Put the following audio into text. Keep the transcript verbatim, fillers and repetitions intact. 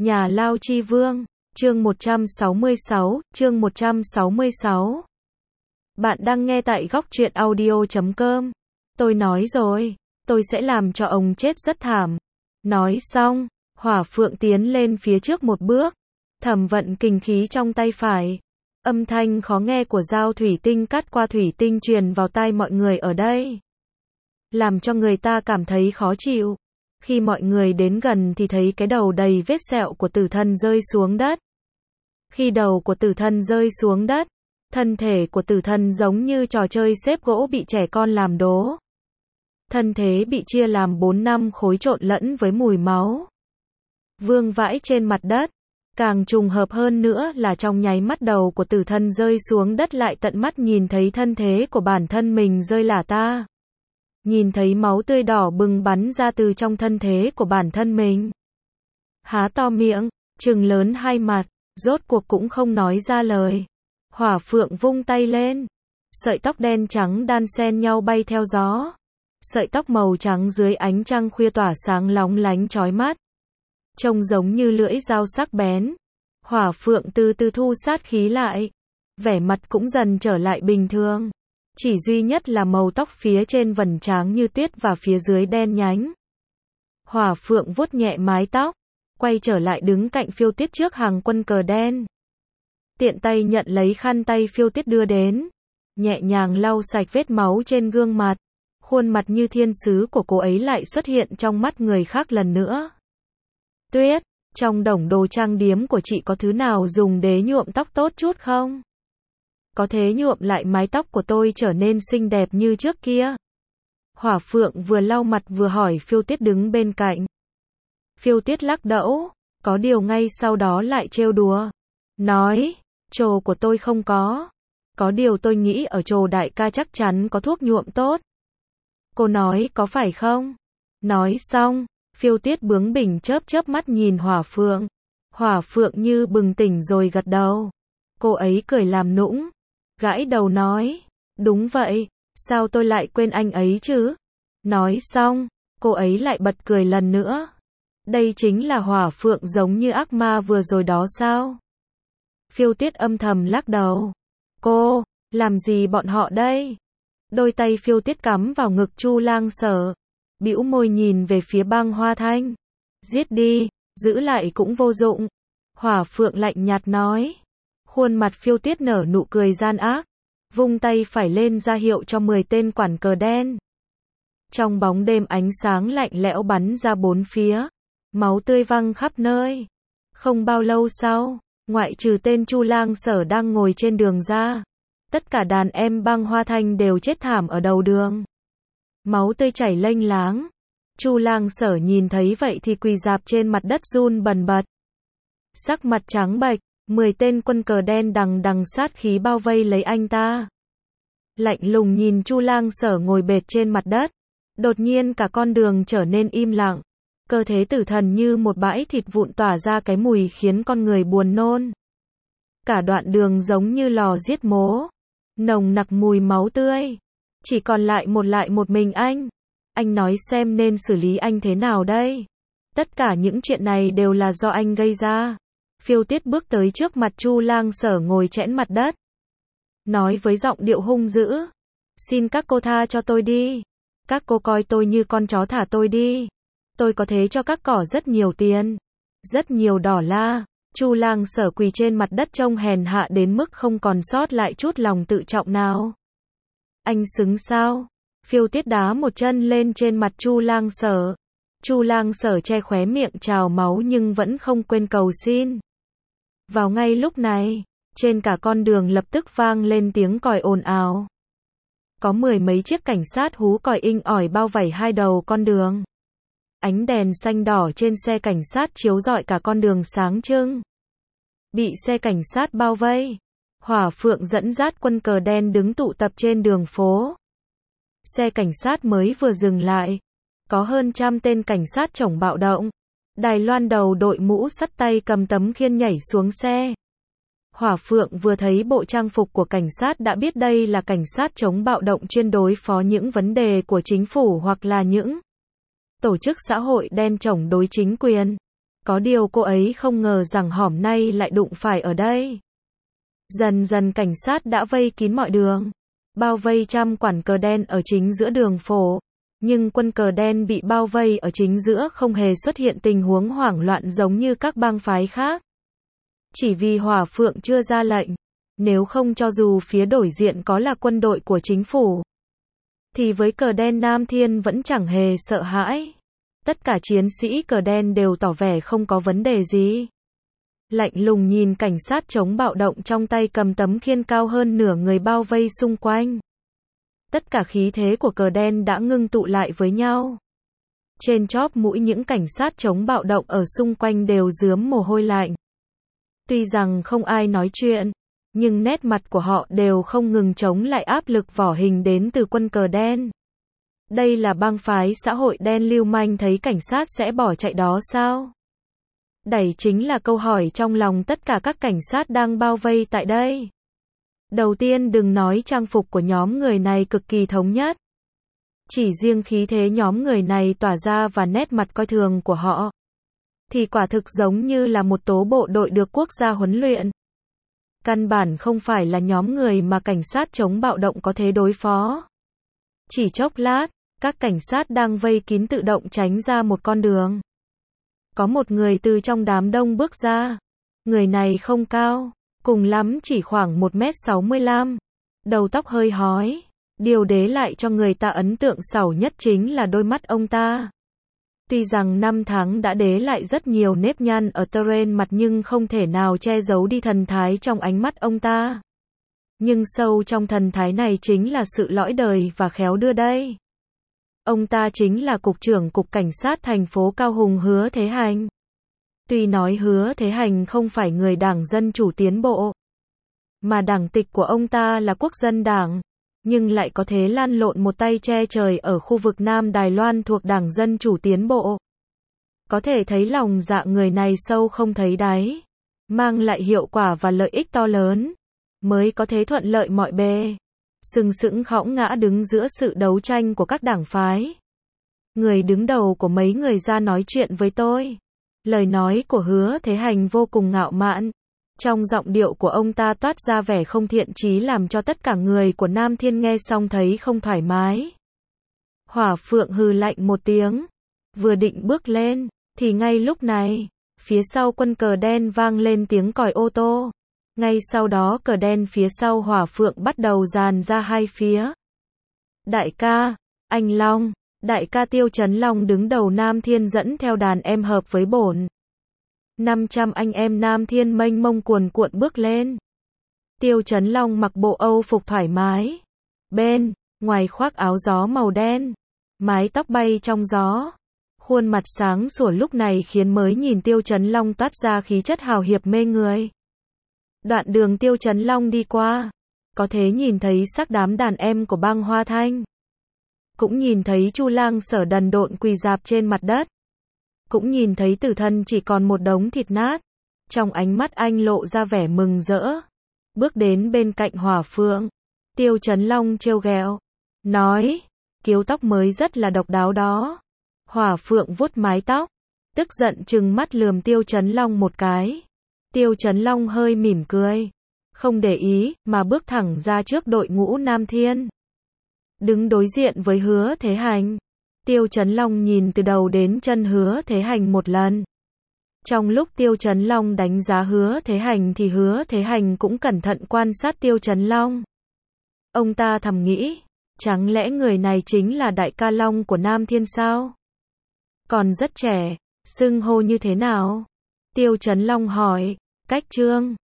Nhà Lao Chi Vương, chương một trăm sáu mươi sáu, chương một trăm sáu mươi sáu. Bạn đang nghe tại góc truyện audio chấm com. Tôi nói rồi, tôi sẽ làm cho ông chết rất thảm. Nói xong, Hỏa Phượng tiến lên phía trước một bước, thẩm vận kình khí trong tay phải. Âm thanh khó nghe của dao thủy tinh cắt qua thủy tinh truyền vào tai mọi người ở đây, làm cho người ta cảm thấy khó chịu. Khi mọi người đến gần thì thấy cái đầu đầy vết sẹo của tử thần rơi xuống đất. Khi đầu của tử thần rơi xuống đất, thân thể của tử thần giống như trò chơi xếp gỗ bị trẻ con làm đố. Thân thế bị chia làm bốn năm khối trộn lẫn với mùi máu, vương vãi trên mặt đất. Càng trùng hợp hơn nữa là trong nháy mắt đầu của tử thần rơi xuống đất lại tận mắt nhìn thấy thân thế của bản thân mình rơi lả ta. Nhìn thấy máu tươi đỏ bừng bắn ra từ trong thân thế của bản thân mình. Há to miệng, trừng lớn hai mặt, rốt cuộc cũng không nói ra lời. Hỏa Phượng vung tay lên, sợi tóc đen trắng đan xen nhau bay theo gió. Sợi tóc màu trắng dưới ánh trăng khuya tỏa sáng lóng lánh chói mắt, trông giống như lưỡi dao sắc bén. Hỏa Phượng từ từ thu sát khí lại, vẻ mặt cũng dần trở lại bình thường. Chỉ duy nhất là màu tóc phía trên vầng trắng như tuyết và phía dưới đen nhánh. Hỏa Phượng vuốt nhẹ mái tóc, quay trở lại đứng cạnh Phiêu Tuyết trước hàng quân cờ đen. Tiện tay nhận lấy khăn tay Phiêu Tuyết đưa đến, nhẹ nhàng lau sạch vết máu trên gương mặt. Khuôn mặt như thiên sứ của cô ấy lại xuất hiện trong mắt người khác lần nữa. Tuyết, trong đống đồ trang điểm của chị có thứ nào dùng để nhuộm tóc tốt chút không? Có thế nhuộm lại mái tóc của tôi trở nên xinh đẹp như trước kia. Hỏa Phượng vừa lau mặt vừa hỏi Phiêu Tuyết đứng bên cạnh. Phiêu Tuyết lắc đầu, có điều ngay sau đó lại trêu đùa, nói, trồ của tôi không có. Có điều tôi nghĩ ở trồ đại ca chắc chắn có thuốc nhuộm tốt. Cô nói có phải không? Nói xong, Phiêu Tuyết bướng bỉnh chớp chớp mắt nhìn Hỏa Phượng. Hỏa Phượng như bừng tỉnh rồi gật đầu. Cô ấy cười làm nũng, gãi đầu nói, đúng vậy, sao tôi lại quên anh ấy chứ? Nói xong, cô ấy lại bật cười lần nữa. Đây chính là Hỏa Phượng giống như ác ma vừa rồi đó sao? Phiêu Tuyết âm thầm lắc đầu. Cô, làm gì bọn họ đây? Đôi tay Phiêu Tuyết cắm vào ngực Chu Lang Sở, bĩu môi nhìn về phía Băng Hoa Thanh. Giết đi, giữ lại cũng vô dụng. Hỏa Phượng lạnh nhạt nói. Khuôn mặt Phiêu Tuyết nở nụ cười gian ác, vung tay phải lên ra hiệu cho mười tên quản cờ đen. Trong bóng đêm ánh sáng lạnh lẽo bắn ra bốn phía, máu tươi văng khắp nơi. Không bao lâu sau, ngoại trừ tên Chu Lang Sở đang ngồi trên đường ra, tất cả đàn em Băng Hoa Thanh đều chết thảm ở đầu đường. Máu tươi chảy lênh láng. Chu Lang Sở nhìn thấy vậy thì quỳ rạp trên mặt đất run bần bật. Sắc mặt trắng bệch, mười tên quân cờ đen đằng đằng sát khí bao vây lấy anh ta. Lạnh lùng nhìn Chu Lang Sở ngồi bệt trên mặt đất. Đột nhiên cả con đường trở nên im lặng. Cơ thể tử thần như một bãi thịt vụn tỏa ra cái mùi khiến con người buồn nôn. Cả đoạn đường giống như lò giết mố, nồng nặc mùi máu tươi. Chỉ còn lại một lại một mình anh. Anh nói xem nên xử lý anh thế nào đây? Tất cả những chuyện này đều là do anh gây ra. Phiêu Tuyết bước tới trước mặt Chu Lang Sở ngồi chẽn mặt đất, nói với giọng điệu hung dữ. Xin các cô tha cho tôi đi. Các cô coi tôi như con chó, thả tôi đi. Tôi có thế cho các cỏ rất nhiều tiền, rất nhiều đỏ la. Chu Lang Sở quỳ trên mặt đất trông hèn hạ đến mức không còn sót lại chút lòng tự trọng nào. Anh xứng sao? Phiêu Tuyết đá một chân lên trên mặt Chu Lang Sở. Chu Lang Sở che khóe miệng trào máu nhưng vẫn không quên cầu xin. Vào ngay lúc này, trên cả con đường lập tức vang lên tiếng còi ồn ào. Có mười mấy chiếc cảnh sát hú còi inh ỏi bao vây hai đầu con đường. Ánh đèn xanh đỏ trên xe cảnh sát chiếu rọi cả con đường sáng trưng. Bị xe cảnh sát bao vây, Hỏa Phượng dẫn dắt quân cờ đen đứng tụ tập trên đường phố. Xe cảnh sát mới vừa dừng lại, có hơn trăm tên cảnh sát chống bạo động. Đài Loan đầu đội mũ sắt tay cầm tấm khiên nhảy xuống xe. Hỏa Phượng vừa thấy bộ trang phục của cảnh sát đã biết đây là cảnh sát chống bạo động chuyên đối phó những vấn đề của chính phủ hoặc là những tổ chức xã hội đen chống đối chính quyền. Có điều cô ấy không ngờ rằng hôm nay lại đụng phải ở đây. Dần dần cảnh sát đã vây kín mọi đường, bao vây trăm quản cờ đen ở chính giữa đường phố. Nhưng quân cờ đen bị bao vây ở chính giữa không hề xuất hiện tình huống hoảng loạn giống như các bang phái khác. Chỉ vì Hỏa Phượng chưa ra lệnh, nếu không cho dù phía đối diện có là quân đội của chính phủ, thì với cờ đen Nam Thiên vẫn chẳng hề sợ hãi. Tất cả chiến sĩ cờ đen đều tỏ vẻ không có vấn đề gì. Lạnh lùng nhìn cảnh sát chống bạo động trong tay cầm tấm khiên cao hơn nửa người bao vây xung quanh. Tất cả khí thế của cờ đen đã ngưng tụ lại với nhau. Trên chóp mũi những cảnh sát chống bạo động ở xung quanh đều rướm mồ hôi lạnh. Tuy rằng không ai nói chuyện, nhưng nét mặt của họ đều không ngừng chống lại áp lực vỏ hình đến từ quân cờ đen. Đây là bang phái xã hội đen lưu manh thấy cảnh sát sẽ bỏ chạy đó sao? Đây chính là câu hỏi trong lòng tất cả các cảnh sát đang bao vây tại đây. Đầu tiên đừng nói trang phục của nhóm người này cực kỳ thống nhất. Chỉ riêng khí thế nhóm người này tỏa ra và nét mặt coi thường của họ, thì quả thực giống như là một tố bộ đội được quốc gia huấn luyện. Căn bản không phải là nhóm người mà cảnh sát chống bạo động có thể đối phó. Chỉ chốc lát, các cảnh sát đang vây kín tự động tránh ra một con đường. Có một người từ trong đám đông bước ra. Người này không cao, cùng lắm chỉ khoảng một mét sáu mươi lăm. Đầu tóc hơi hói. Điều để lại cho người ta ấn tượng xảo nhất chính là đôi mắt ông ta. Tuy rằng năm tháng đã để lại rất nhiều nếp nhăn ở trên mặt nhưng không thể nào che giấu đi thần thái trong ánh mắt ông ta. Nhưng sâu trong thần thái này chính là sự lõi đời và khéo đưa đây. Ông ta chính là Cục trưởng Cục Cảnh sát thành phố Cao Hùng Hứa Thế Hành. Tuy nói Hứa Thế Hành không phải người Đảng Dân Chủ Tiến Bộ, mà đảng tịch của ông ta là Quốc dân Đảng, nhưng lại có thế lan lộn một tay che trời ở khu vực Nam Đài Loan thuộc Đảng Dân Chủ Tiến Bộ. Có thể thấy lòng dạ người này sâu không thấy đáy, mang lại hiệu quả và lợi ích to lớn, mới có thế thuận lợi mọi bề, sừng sững khõng ngã đứng giữa sự đấu tranh của các đảng phái. Người đứng đầu của mấy người ra nói chuyện với tôi. Lời nói của Hứa Thế Hành vô cùng ngạo mạn. Trong giọng điệu của ông ta toát ra vẻ không thiện chí làm cho tất cả người của Nam Thiên nghe xong thấy không thoải mái. Hỏa Phượng hừ lạnh một tiếng, vừa định bước lên, thì ngay lúc này, phía sau quân cờ đen vang lên tiếng còi ô tô. Ngay sau đó cờ đen phía sau Hỏa Phượng bắt đầu dàn ra hai phía. Đại ca, anh Long, đại ca Tiêu Chấn Long đứng đầu Nam Thiên dẫn theo đàn em hợp với bổn. năm trăm anh em Nam Thiên mênh mông cuồn cuộn bước lên. Tiêu Chấn Long mặc bộ Âu phục thoải mái. Bên, ngoài khoác áo gió màu đen. Mái tóc bay trong gió. Khuôn mặt sáng sủa lúc này khiến mới nhìn Tiêu Chấn Long toát ra khí chất hào hiệp mê người. Đoạn đường Tiêu Chấn Long đi qua, có thể nhìn thấy sắc đám đàn em của bang Hoa Thanh. Cũng nhìn thấy Chu Lang Sở đần độn quỳ rạp trên mặt đất. Cũng nhìn thấy tử thân chỉ còn một đống thịt nát. Trong ánh mắt anh lộ ra vẻ mừng rỡ. Bước đến bên cạnh Hỏa Phượng. Tiêu Chấn Long trêu ghẹo, nói, kiểu tóc mới rất là độc đáo đó. Hỏa Phượng vuốt mái tóc, tức giận trừng mắt lườm Tiêu Chấn Long một cái. Tiêu Chấn Long hơi mỉm cười, không để ý, mà bước thẳng ra trước đội ngũ Nam Thiên. Đứng đối diện với Hứa Thế Hành. Tiêu Chấn Long nhìn từ đầu đến chân Hứa Thế Hành một lần. Trong lúc Tiêu Chấn Long đánh giá Hứa Thế Hành thì Hứa Thế Hành cũng cẩn thận quan sát Tiêu Chấn Long. Ông ta thầm nghĩ, chẳng lẽ người này chính là đại ca Long của Nam Thiên sao? Còn rất trẻ, xưng hô như thế nào? Tiêu Chấn Long hỏi, cách Trương.